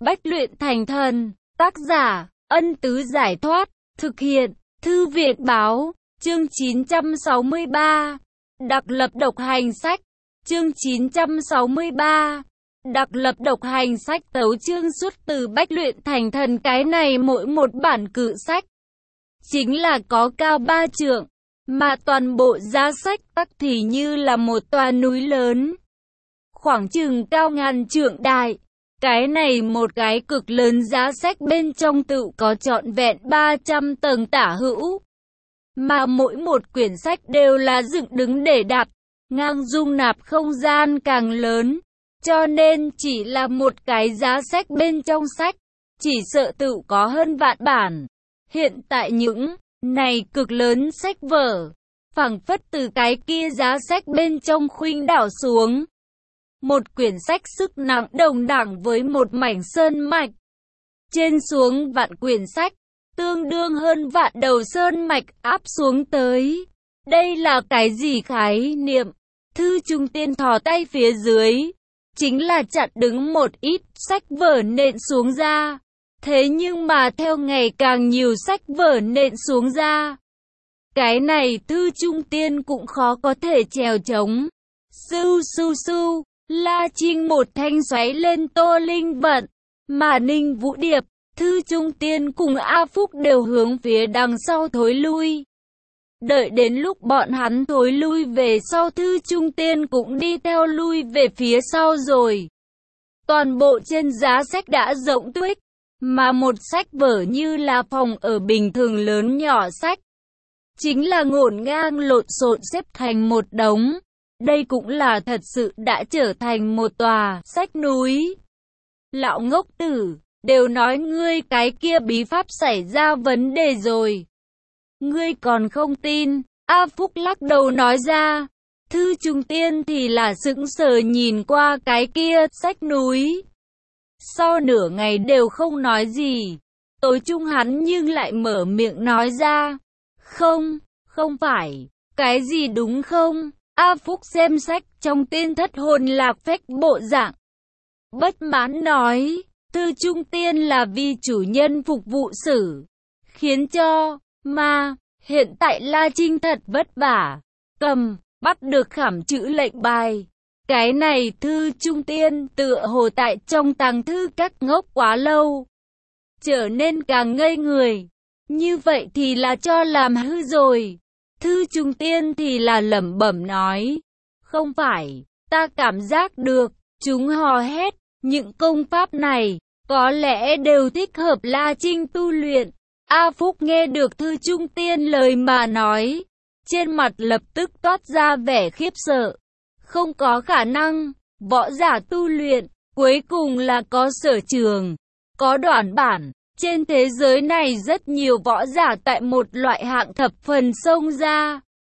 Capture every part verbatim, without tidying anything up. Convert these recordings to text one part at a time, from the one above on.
Bách luyện thành thần. Tác giả, Ân Tứ Giải Thoát. Thực hiện, Thư viện Báo. Chương chín trăm sáu mươi ba. Đặc lập độc hành sách. Chương chín trăm sáu mươi ba. Đặc lập độc hành sách tấu chương xuất từ Bách luyện thành thần. Cái này mỗi một bản cự sách chính là có cao ba trượng, mà toàn bộ giá sách tắc thì như là một tòa núi lớn, khoảng chừng cao ngàn trượng đại. Cái này một cái cực lớn giá sách bên trong tự có trọn vẹn ba trăm tầng tả hữu, mà mỗi một quyển sách đều là dựng đứng để đặt, ngang dung nạp không gian càng lớn, cho nên chỉ là một cái giá sách bên trong sách, chỉ sợ tự có hơn vạn bản. Hiện tại những này cực lớn sách vở, phảng phất từ cái kia giá sách bên trong khuynh đảo xuống. Một quyển sách sức nặng đồng đẳng với một mảnh sơn mạch. Trên xuống vạn quyển sách, tương đương hơn vạn đầu sơn mạch áp xuống tới. Đây là cái gì khái niệm? Thư Trung Tiên thò tay phía dưới, chính là chặn đứng một ít sách vở nện xuống ra. Thế nhưng mà theo ngày càng nhiều sách vở nện xuống ra, cái này Thư Trung Tiên cũng khó có thể trèo trống. Sưu sưu sưu, La Trinh một thanh xoáy lên Tô Linh Vận, mà Ninh Vũ Điệp, Thư Trung Tiên cùng A Phúc đều hướng phía đằng sau thối lui. Đợi đến lúc bọn hắn thối lui về sau, Thư Trung Tiên cũng đi theo lui về phía sau rồi. Toàn bộ trên giá sách đã rộng tuếch, mà một sách vở như là phòng ở bình thường lớn nhỏ sách, chính là ngổn ngang lộn xộn xếp thành một đống. Đây cũng là thật sự đã trở thành một tòa sách núi. Lão ngốc tử, đều nói ngươi cái kia bí pháp xảy ra vấn đề rồi, ngươi còn không tin. A Phúc lắc đầu nói ra. Thư Trung Tiên thì là sững sờ nhìn qua cái kia sách núi. Sau nửa ngày đều không nói gì, tối trung hắn nhưng lại mở miệng nói ra. Không, không phải, cái gì đúng không? A Phúc xem sách trong tiên thất hồn lạc phách bộ dạng, bất mãn nói. Thư Trung Tiên là vì chủ nhân phục vụ sử, khiến cho, mà, hiện tại La Trinh thật vất vả, cầm, bắt được khảm chữ lệnh bài. Cái này Thư Trung Tiên tựa hồ tại trong tàng thư các ngốc quá lâu, trở nên càng ngây người. Như vậy thì là cho làm hư rồi. Thư Trung Tiên thì là lẩm bẩm nói. Không phải, ta cảm giác được, chúng hò hét, những công pháp này, có lẽ đều thích hợp La Trinh tu luyện. A Phúc nghe được Thư Trung Tiên lời mà nói, trên mặt lập tức toát ra vẻ khiếp sợ. Không có khả năng, võ giả tu luyện, cuối cùng là có sở trường, có đoạn bản. Trên thế giới này rất nhiều võ giả tại một loại hạng thập phần xông ra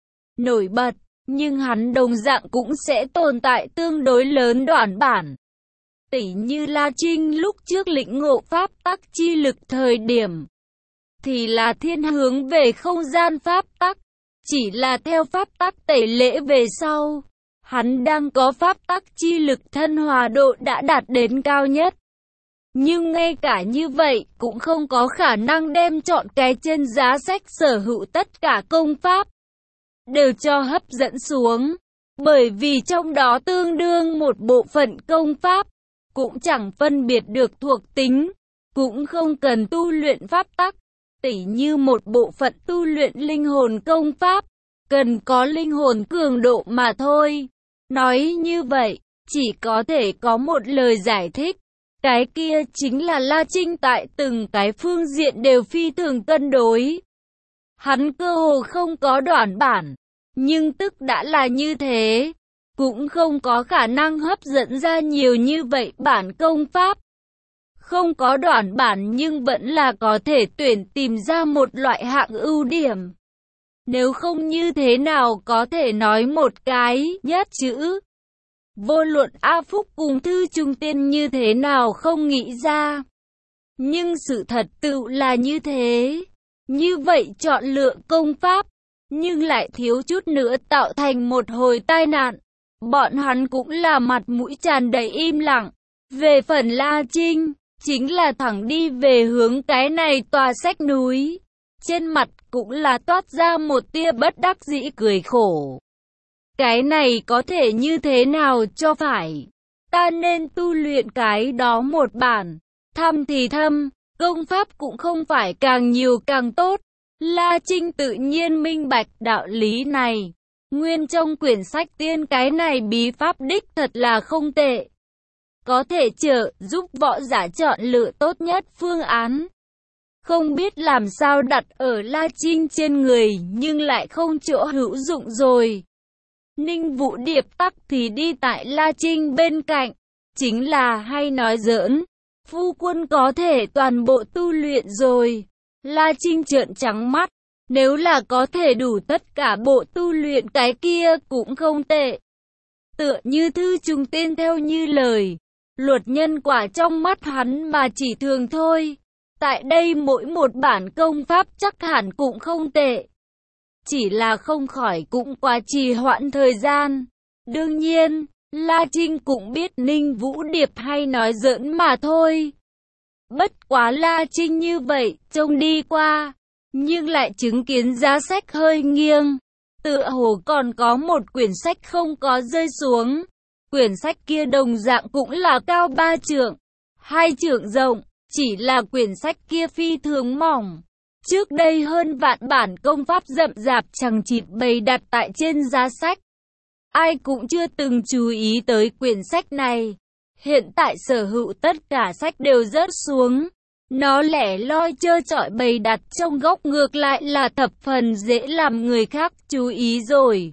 nổi bật, nhưng hắn đồng dạng cũng sẽ tồn tại tương đối lớn đoạn bản. Tỉ như La Trinh lúc trước lĩnh ngộ pháp tắc chi lực thời điểm, thì là thiên hướng về không gian pháp tắc, chỉ là theo pháp tắc tẩy lễ về sau, hắn đang có pháp tắc chi lực thân hòa độ đã đạt đến cao nhất. Nhưng ngay cả như vậy, cũng không có khả năng đem chọn cái trên giá sách sở hữu tất cả công pháp đều cho hấp dẫn xuống, bởi vì trong đó tương đương một bộ phận công pháp, cũng chẳng phân biệt được thuộc tính, cũng không cần tu luyện pháp tắc, tỉ như một bộ phận tu luyện linh hồn công pháp, cần có linh hồn cường độ mà thôi. Nói như vậy, chỉ có thể có một lời giải thích. Cái kia chính là La Trinh tại từng cái phương diện đều phi thường cân đối. Hắn cơ hồ không có đoạn bản, nhưng tức đã là như thế, cũng không có khả năng hấp dẫn ra nhiều như vậy bản công pháp. Không có đoạn bản nhưng vẫn là có thể tuyển tìm ra một loại hạng ưu điểm. Nếu không như thế nào có thể nói một cái nhất chữ. Vô luận A Phúc cùng Thư Trung Tiên như thế nào không nghĩ ra. Nhưng sự thật tự là như thế. Như vậy chọn lựa công pháp, nhưng lại thiếu chút nữa tạo thành một hồi tai nạn. Bọn hắn cũng là mặt mũi tràn đầy im lặng. Về phần La Trinh, chính là thẳng đi về hướng cái này tòa sách núi. Trên mặt cũng là toát ra một tia bất đắc dĩ cười khổ. Cái này có thể như thế nào cho phải? Ta nên tu luyện cái đó một bản. Thâm thì thâm, công pháp cũng không phải càng nhiều càng tốt. La Trinh tự nhiên minh bạch đạo lý này. Nguyên trong quyển sách tiên cái này bí pháp đích thật là không tệ. Có thể trợ giúp võ giả chọn lựa tốt nhất phương án. Không biết làm sao đặt ở La Trinh trên người nhưng lại không chỗ hữu dụng rồi. Ninh Vũ Điệp tắc thì đi tại La Trinh bên cạnh. Chính là hay nói giỡn. Phu quân có thể toàn bộ tu luyện rồi. La Trinh trợn trắng mắt. Nếu là có thể đủ tất cả bộ tu luyện cái kia cũng không tệ. Tựa như thư trùng tên theo như lời. Luật nhân quả trong mắt hắn mà chỉ thường thôi. Tại đây mỗi một bản công pháp chắc hẳn cũng không tệ. Chỉ là không khỏi cũng quá trì hoãn thời gian. Đương nhiên, La Trinh cũng biết Ninh Vũ Điệp hay nói giỡn mà thôi. Bất quá La Trinh như vậy, trông đi qua, nhưng lại chứng kiến giá sách hơi nghiêng. Tựa hồ còn có một quyển sách không có rơi xuống. Quyển sách kia đồng dạng cũng là cao ba trượng, hai trượng rộng, chỉ là quyển sách kia phi thường mỏng. Trước đây hơn vạn bản công pháp rậm rạp chằng chịt bày đặt tại trên giá sách. Ai cũng chưa từng chú ý tới quyển sách này. Hiện tại sở hữu tất cả sách đều rớt xuống. Nó lẻ loi trơ trọi bày đặt trong góc ngược lại là thập phần dễ làm người khác chú ý rồi.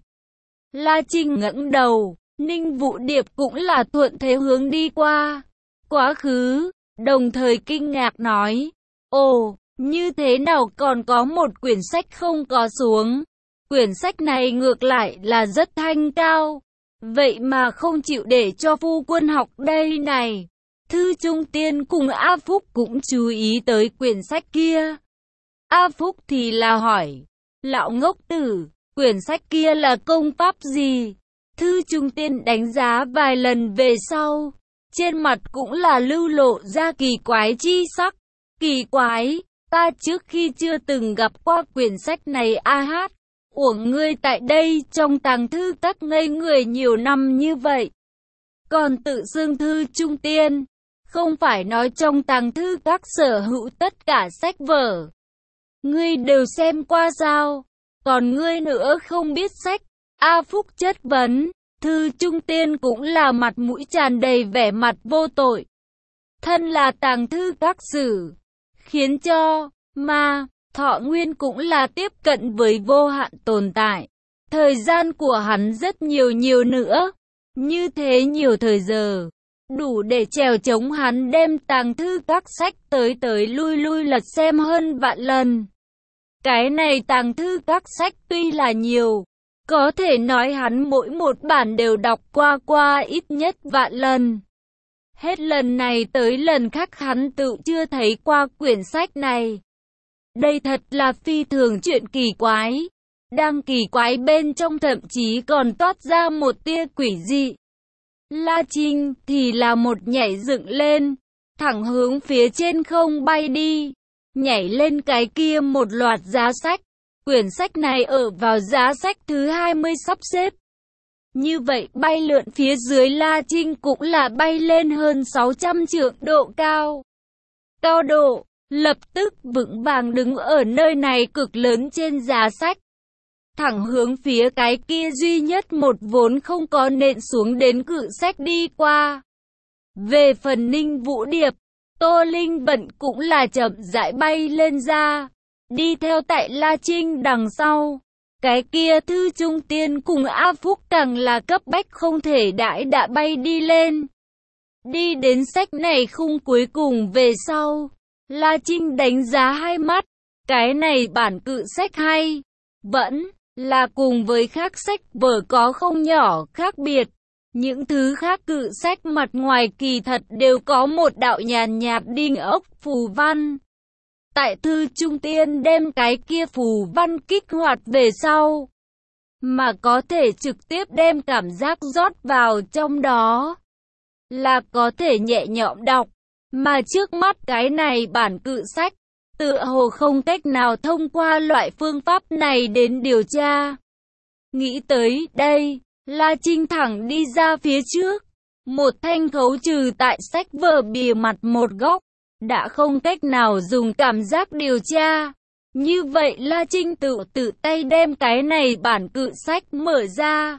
La Trinh ngẩng đầu, Ninh Vũ Điệp cũng là thuận thế hướng đi qua. Quá khứ, đồng thời kinh ngạc nói, ồ, như thế nào còn có một quyển sách không có xuống. Quyển sách này ngược lại là rất thanh cao. Vậy mà không chịu để cho phu quân học đây này. Thư Trung Tiên cùng A Phúc cũng chú ý tới quyển sách kia. A Phúc thì là hỏi, lão ngốc tử, quyển sách kia là công pháp gì? Thư Trung Tiên đánh giá vài lần về sau. Trên mặt cũng là lưu lộ ra kỳ quái chi sắc. Kỳ quái, ta trước khi chưa từng gặp qua quyển sách này a hát. Uổng ngươi tại đây trong tàng thư các ngây người nhiều năm như vậy. Còn tự xưng Thư Trung Tiên, không phải nói trong tàng thư các sở hữu tất cả sách vở. Ngươi đều xem qua sao? Còn ngươi nữa không biết sách? A Phúc chất vấn. Thư Trung Tiên cũng là mặt mũi tràn đầy vẻ mặt vô tội. Thân là tàng thư các sử, khiến cho ma thọ nguyên cũng là tiếp cận với vô hạn tồn tại. Thời gian của hắn rất nhiều nhiều nữa. Như thế nhiều thời giờ, đủ để trèo chống hắn đem tàng thư các sách tới tới lui lui lật xem hơn vạn lần. Cái này tàng thư các sách tuy là nhiều, có thể nói hắn mỗi một bản đều đọc qua qua ít nhất vạn lần. Hết lần này tới lần khác hắn tự chưa thấy qua quyển sách này. Đây thật là phi thường chuyện kỳ quái. Đang kỳ quái bên trong thậm chí còn toát ra một tia quỷ dị. La Trinh thì là một nhảy dựng lên, thẳng hướng phía trên không bay đi. Nhảy lên cái kia một loạt giá sách. Quyển sách này ở vào giá sách thứ hai mươi sắp xếp. Như vậy bay lượn phía dưới La Trinh cũng là bay lên hơn sáu trăm trượng độ cao. Cao độ, lập tức vững vàng đứng ở nơi này cực lớn trên giá sách. Thẳng hướng phía cái kia duy nhất một vốn không có nện xuống đến cự sách đi qua. Về phần Ninh Vũ Điệp, Tô Linh Vận cũng là chậm rãi bay lên ra. Đi theo tại La Trinh đằng sau. Cái kia Thư Trung Tiên cùng A Phúc càng là cấp bách không thể đãi đã bay đi lên. Đi đến sách này khung cuối cùng về sau. La Trinh đánh giá hai mắt. Cái này bản cự sách hay. Vẫn là cùng với khác sách vở có không nhỏ khác biệt. Những thứ khác cự sách mặt ngoài kỳ thật đều có một đạo nhàn nhạt đinh ốc phù văn. Tại Thư Trung Tiên đem cái kia phù văn kích hoạt về sau, mà có thể trực tiếp đem cảm giác rót vào trong đó, là có thể nhẹ nhõm đọc. Mà trước mắt cái này bản cự sách, tựa hồ không cách nào thông qua loại phương pháp này đến điều tra. Nghĩ tới đây, La Trinh thẳng đi ra phía trước. Một thanh khấu trừ tại sách vở bìa mặt một góc, đã không cách nào dùng cảm giác điều tra. Như vậy La Trinh tự tự tay đem cái này bản cự sách mở ra.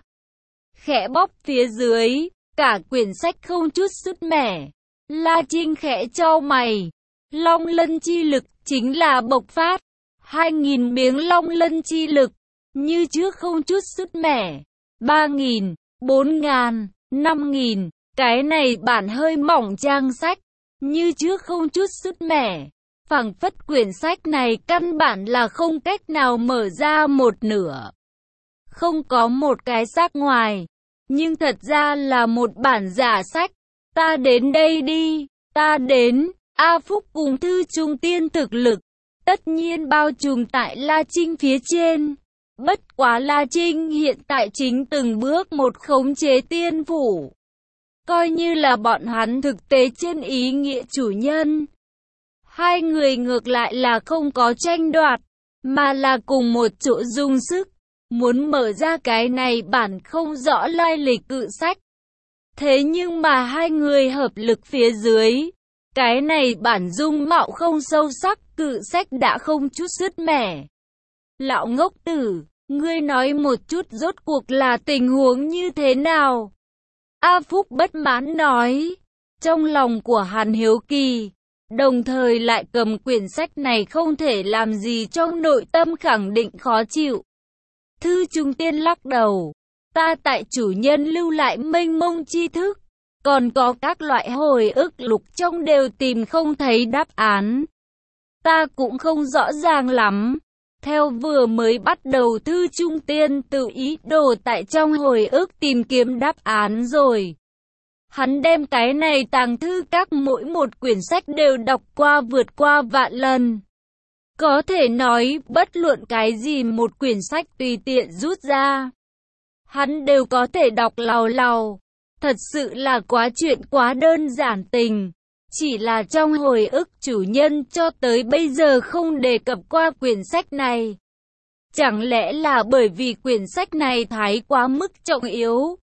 Khẽ bóp phía dưới, cả quyển sách không chút sứt mẻ. La Trinh khẽ chau mày. Long lân chi lực chính là bộc phát. Hai nghìn miếng long lân chi lực, như trước không chút sứt mẻ. Ba nghìn, bốn ngàn, năm nghìn, cái này bản hơi mỏng trang sách, như trước không chút sứt mẻ. Phảng phất quyển sách này căn bản là không cách nào mở ra một nửa. Không có một cái xác ngoài, nhưng thật ra là một bản giả sách. Ta đến đây đi, ta đến. A Phúc cùng Thư Trung Tiên thực lực, tất nhiên bao trùm tại La Trinh phía trên. Bất quá La Trinh hiện tại chính từng bước một khống chế tiên phủ. Coi như là bọn hắn thực tế trên ý nghĩa chủ nhân. Hai người ngược lại là không có tranh đoạt, mà là cùng một chỗ dùng sức, muốn mở ra cái này bản không rõ lai lịch cự sách. Thế nhưng mà hai người hợp lực phía dưới, cái này bản dung mạo không sâu sắc, cự sách đã không chút sứt mẻ. Lão ngốc tử, ngươi nói một chút rốt cuộc là tình huống như thế nào? A Phúc bất mãn nói, trong lòng của hắn hiếu kỳ, đồng thời lại cầm quyển sách này không thể làm gì trong nội tâm khẳng định khó chịu. Thư Trung Tiên lắc đầu, ta tại chủ nhân lưu lại mênh mông tri thức, còn có các loại hồi ức lục trong đều tìm không thấy đáp án. Ta cũng không rõ ràng lắm. Theo vừa mới bắt đầu Thư Trung Tiên tự ý đồ tại trong hồi ức tìm kiếm đáp án rồi. Hắn đem cái này tàng thư các mỗi một quyển sách đều đọc qua vượt qua vạn lần. Có thể nói bất luận cái gì một quyển sách tùy tiện rút ra, hắn đều có thể đọc lào lào. Thật sự là quá chuyện quá đơn giản tình. Chỉ là trong hồi ức chủ nhân cho tới bây giờ không đề cập qua quyển sách này. Chẳng lẽ là bởi vì quyển sách này thái quá mức trọng yếu,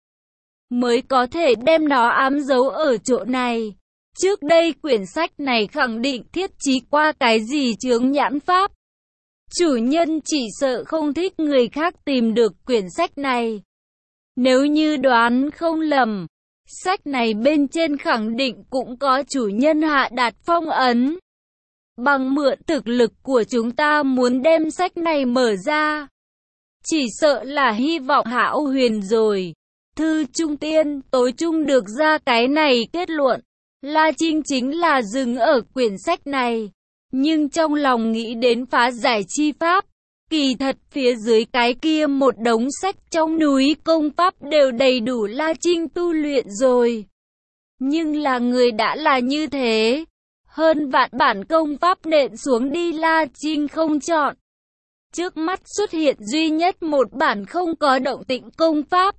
mới có thể đem nó ám giấu ở chỗ này. Trước đây quyển sách này khẳng định thiết trí qua cái gì chướng nhãn pháp. Chủ nhân chỉ sợ không thích người khác tìm được quyển sách này. Nếu như đoán không lầm, sách này bên trên khẳng định cũng có chủ nhân hạ đạt phong ấn. Bằng mượn thực lực của chúng ta muốn đem sách này mở ra, chỉ sợ là hy vọng hão huyền rồi. Thư Trung Tiên tối trung được ra cái này kết luận. La Trinh chính là dừng ở quyển sách này, nhưng trong lòng nghĩ đến phá giải chi pháp. Kỳ thật phía dưới cái kia một đống sách trong núi công pháp đều đầy đủ La Trinh tu luyện rồi. Nhưng là người đã là như thế, hơn vạn bản công pháp nện xuống đi La Trinh không chọn. Trước mắt xuất hiện duy nhất một bản không có động tĩnh công pháp.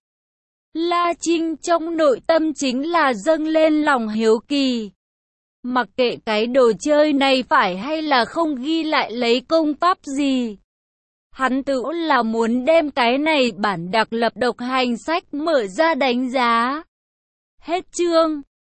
La Trinh trong nội tâm chính là dâng lên lòng hiếu kỳ. Mặc kệ cái đồ chơi này phải hay là không ghi lại lấy công pháp gì, hắn tự là muốn đem cái này bản đặc lập độc hành sách mở ra đánh giá. Hết chương.